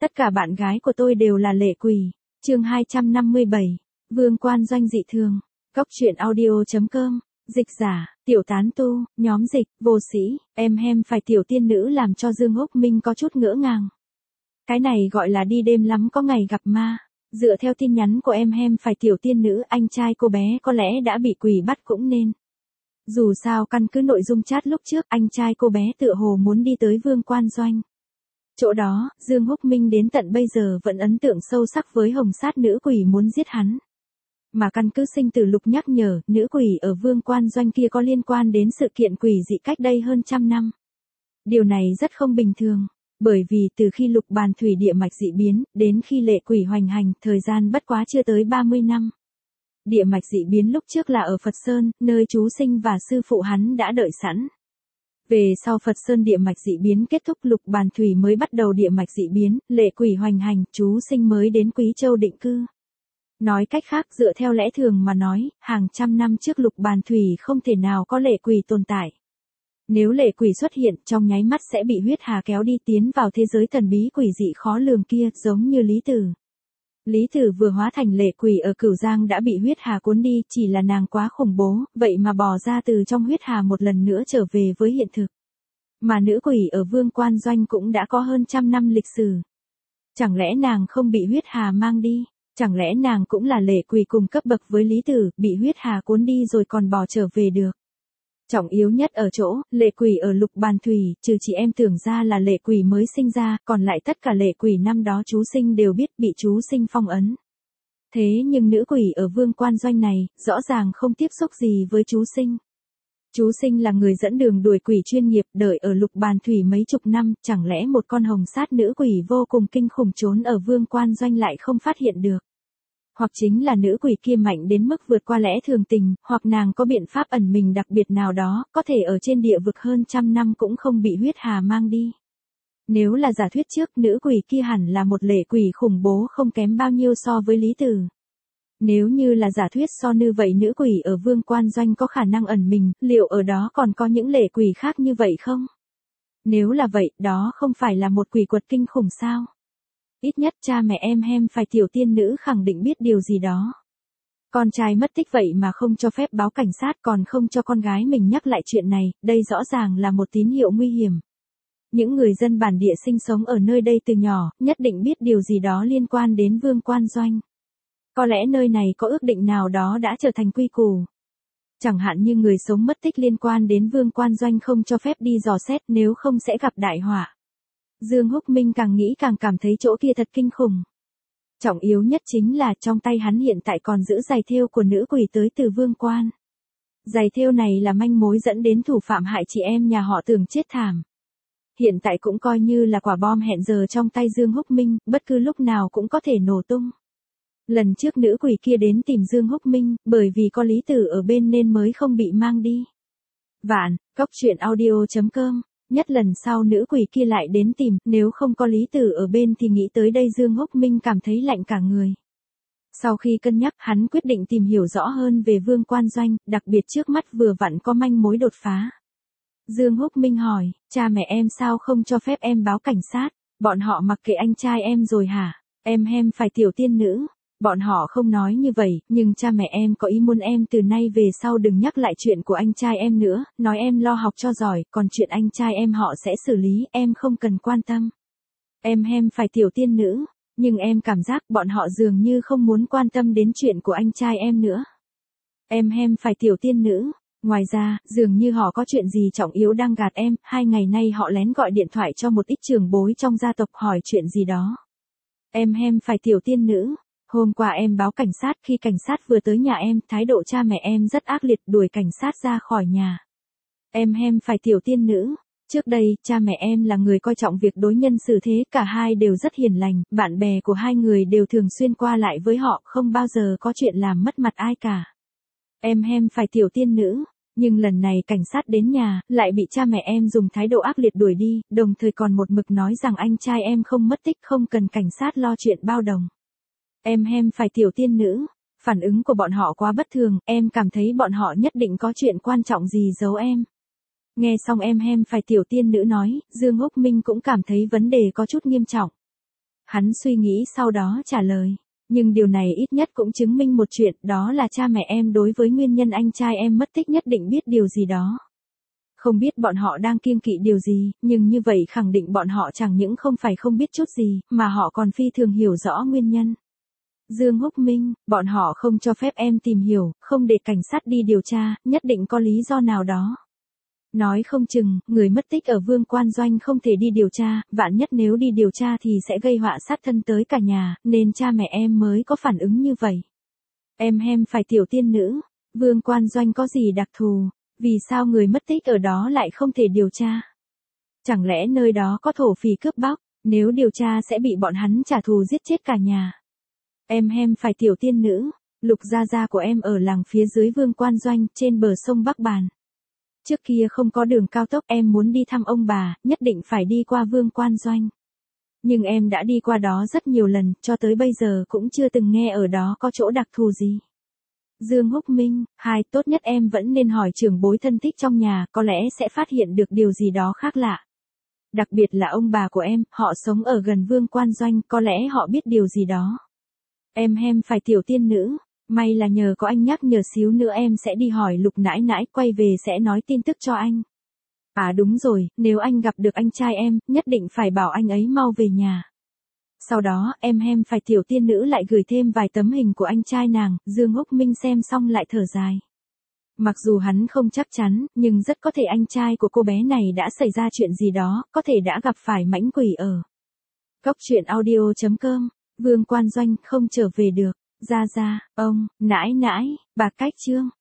Tất cả bạn gái của tôi đều là lệ quỷ. Chương 257. Vương Quan Doanh dị thường. Cóc truyện audio.com. Dịch giả, tiểu tán tu, nhóm dịch, vô sĩ, em phải tiểu tiên nữ làm cho Dương Húc Minh có chút ngỡ ngàng. Cái này gọi là đi đêm lắm có ngày gặp ma. Dựa theo tin nhắn của em phải tiểu tiên nữ, anh trai cô bé có lẽ đã bị quỷ bắt cũng nên. Dù sao căn cứ nội dung chat lúc trước, anh trai cô bé tựa hồ muốn đi tới Vương Quan Doanh. Chỗ đó, Dương Húc Minh đến tận bây giờ vẫn ấn tượng sâu sắc với hồng sát nữ quỷ muốn giết hắn. Mà căn cứ sinh tử lục nhắc nhở, nữ quỷ ở Vương Quan Doanh kia có liên quan đến sự kiện quỷ dị cách đây hơn 100 năm. Điều này rất không bình thường, bởi vì từ khi lục bàn thủy địa mạch dị biến, đến khi lệ quỷ hoành hành, thời gian bất quá chưa tới 30 năm. Địa mạch dị biến lúc trước là ở Phật Sơn, nơi chú sinh và sư phụ hắn đã đợi sẵn. Về sau Phật Sơn địa mạch dị biến kết thúc, lục bàn thủy mới bắt đầu địa mạch dị biến, lệ quỷ hoành hành, chú sinh mới đến Quý Châu định cư. Nói cách khác, dựa theo lẽ thường mà nói, hàng trăm năm trước lục bàn thủy không thể nào có lệ quỷ tồn tại. Nếu lệ quỷ xuất hiện, trong nháy mắt sẽ bị huyết hà kéo đi tiến vào thế giới thần bí quỷ dị khó lường kia, giống như Lý Tử. Lý Tử vừa hóa thành lệ quỷ ở Cửu Giang đã bị huyết hà cuốn đi, chỉ là nàng quá khủng bố, vậy mà bò ra từ trong huyết hà một lần nữa trở về với hiện thực. Mà nữ quỷ ở Vương Quan Doanh cũng đã có hơn 100 năm lịch sử. Chẳng lẽ nàng không bị huyết hà mang đi? Chẳng lẽ nàng cũng là lệ quỷ cùng cấp bậc với Lý Tử, bị huyết hà cuốn đi rồi còn bò trở về được? Trọng yếu nhất ở chỗ, lệ quỷ ở lục bàn thủy, trừ chị em tưởng ra là lệ quỷ mới sinh ra, còn lại tất cả lệ quỷ năm đó chú sinh đều biết bị chú sinh phong ấn. Thế nhưng nữ quỷ ở Vương Quan Doanh này, rõ ràng không tiếp xúc gì với chú sinh. Chú sinh là người dẫn đường đuổi quỷ chuyên nghiệp, đợi ở lục bàn thủy mấy chục năm, chẳng lẽ một con hồng sát nữ quỷ vô cùng kinh khủng trốn ở Vương Quan Doanh lại không phát hiện được? Hoặc chính là nữ quỷ kia mạnh đến mức vượt qua lẽ thường tình, hoặc nàng có biện pháp ẩn mình đặc biệt nào đó, có thể ở trên địa vực hơn 100 năm cũng không bị huyết hà mang đi. Nếu là giả thuyết trước, nữ quỷ kia hẳn là một lệ quỷ khủng bố không kém bao nhiêu so với Lý Tử. Nếu như là giả thuyết so như vậy, nữ quỷ ở Vương Quan Doanh có khả năng ẩn mình, liệu ở đó còn có những lệ quỷ khác như vậy không? Nếu là vậy, đó không phải là một quỷ quật kinh khủng sao? Ít nhất cha mẹ em phải tiểu tiên nữ khẳng định biết điều gì đó. Con trai mất tích vậy mà không cho phép báo cảnh sát, còn không cho con gái mình nhắc lại chuyện này, đây rõ ràng là một tín hiệu nguy hiểm. Những người dân bản địa sinh sống ở nơi đây từ nhỏ, nhất định biết điều gì đó liên quan đến Vương Quan Doanh. Có lẽ nơi này có ước định nào đó đã trở thành quy củ. Chẳng hạn như người sống mất tích liên quan đến Vương Quan Doanh không cho phép đi dò xét, nếu không sẽ gặp đại họa. Dương Húc Minh càng nghĩ càng cảm thấy chỗ kia thật kinh khủng. Trọng yếu nhất chính là trong tay hắn hiện tại còn giữ giày thêu của nữ quỷ tới từ Vương Quan. Giày thêu này là manh mối dẫn đến thủ phạm hại chị em nhà họ Tưởng chết thảm. Hiện tại cũng coi như là quả bom hẹn giờ trong tay Dương Húc Minh, bất cứ lúc nào cũng có thể nổ tung. Lần trước nữ quỷ kia đến tìm Dương Húc Minh, bởi vì có Lý Tử ở bên nên mới không bị mang đi. Vạn, cóc truyện audio.com. Nhất lần sau nữ quỷ kia lại đến tìm, nếu không có Lý Tử ở bên thì nghĩ tới đây Dương Húc Minh cảm thấy lạnh cả người. Sau khi cân nhắc, hắn quyết định tìm hiểu rõ hơn về Vương Quan Doanh, đặc biệt trước mắt vừa vặn có manh mối đột phá. Dương Húc Minh hỏi, cha mẹ em sao không cho phép em báo cảnh sát? Bọn họ mặc kệ anh trai em rồi hả? Em phải tiểu tiên nữ. Bọn họ không nói như vậy, nhưng cha mẹ em có ý muốn em từ nay về sau đừng nhắc lại chuyện của anh trai em nữa, nói em lo học cho giỏi, còn chuyện anh trai em họ sẽ xử lý, em không cần quan tâm. Em phải tiểu tiên nữ, nhưng em cảm giác bọn họ dường như không muốn quan tâm đến chuyện của anh trai em nữa. Em phải tiểu tiên nữ. Ngoài ra, dường như họ có chuyện gì trọng yếu đang gạt em, 2 ngày nay họ lén gọi điện thoại cho một ít trưởng bối trong gia tộc hỏi chuyện gì đó. Em phải tiểu tiên nữ. Hôm qua em báo cảnh sát, khi cảnh sát vừa tới nhà em, thái độ cha mẹ em rất ác liệt, đuổi cảnh sát ra khỏi nhà. Em phải tiểu tiên nữ. Trước đây, cha mẹ em là người coi trọng việc đối nhân xử thế, cả hai đều rất hiền lành, bạn bè của hai người đều thường xuyên qua lại với họ, không bao giờ có chuyện làm mất mặt ai cả. Em phải tiểu tiên nữ. Nhưng lần này cảnh sát đến nhà, lại bị cha mẹ em dùng thái độ ác liệt đuổi đi, đồng thời còn một mực nói rằng anh trai em không mất tích, không cần cảnh sát lo chuyện bao đồng. Em phải tiểu tiên nữ. Phản ứng của bọn họ quá bất thường, em cảm thấy bọn họ nhất định có chuyện quan trọng gì giấu em. Nghe xong em phải tiểu tiên nữ nói, Dương Húc Minh cũng cảm thấy vấn đề có chút nghiêm trọng. Hắn suy nghĩ sau đó trả lời. Nhưng điều này ít nhất cũng chứng minh một chuyện, đó là cha mẹ em đối với nguyên nhân anh trai em mất tích nhất định biết điều gì đó. Không biết bọn họ đang kiêng kỵ điều gì, nhưng như vậy khẳng định bọn họ chẳng những không phải không biết chút gì, mà họ còn phi thường hiểu rõ nguyên nhân. Dương Húc Minh, bọn họ không cho phép em tìm hiểu, không để cảnh sát đi điều tra, nhất định có lý do nào đó. Nói không chừng, người mất tích ở Vương Quan Doanh không thể đi điều tra, vạn nhất nếu đi điều tra thì sẽ gây họa sát thân tới cả nhà, nên cha mẹ em mới có phản ứng như vậy. Em phải tiểu tiên nữ, Vương Quan Doanh có gì đặc thù, vì sao người mất tích ở đó lại không thể điều tra? Chẳng lẽ nơi đó có thổ phỉ cướp bóc, nếu điều tra sẽ bị bọn hắn trả thù giết chết cả nhà. Em phải tiểu tiên nữ, Lục gia gia của em ở làng phía dưới Vương Quan Doanh, trên bờ sông Bắc Bàn. Trước kia không có đường cao tốc, em muốn đi thăm ông bà, nhất định phải đi qua Vương Quan Doanh. Nhưng em đã đi qua đó rất nhiều lần, cho tới bây giờ cũng chưa từng nghe ở đó có chỗ đặc thù gì. Dương Húc Minh, tốt nhất em vẫn nên hỏi trưởng bối thân thích trong nhà, có lẽ sẽ phát hiện được điều gì đó khác lạ. Đặc biệt là ông bà của em, họ sống ở gần Vương Quan Doanh, có lẽ họ biết điều gì đó. Em phải tiểu tiên nữ, may là nhờ có anh nhắc nhở xíu nữa em sẽ đi hỏi Lục nãi nãi, quay về sẽ nói tin tức cho anh. À đúng rồi, nếu anh gặp được anh trai em, nhất định phải bảo anh ấy mau về nhà. Sau đó, em phải tiểu tiên nữ lại gửi thêm vài tấm hình của anh trai nàng, Dương Húc Minh xem xong lại thở dài. Mặc dù hắn không chắc chắn, nhưng rất có thể anh trai của cô bé này đã xảy ra chuyện gì đó, có thể đã gặp phải mãnh quỷ ở. Cốc truyện audio.com, Vương Quan Doanh không trở về được, gia gia, ông, nãi nãi, bà cách trương.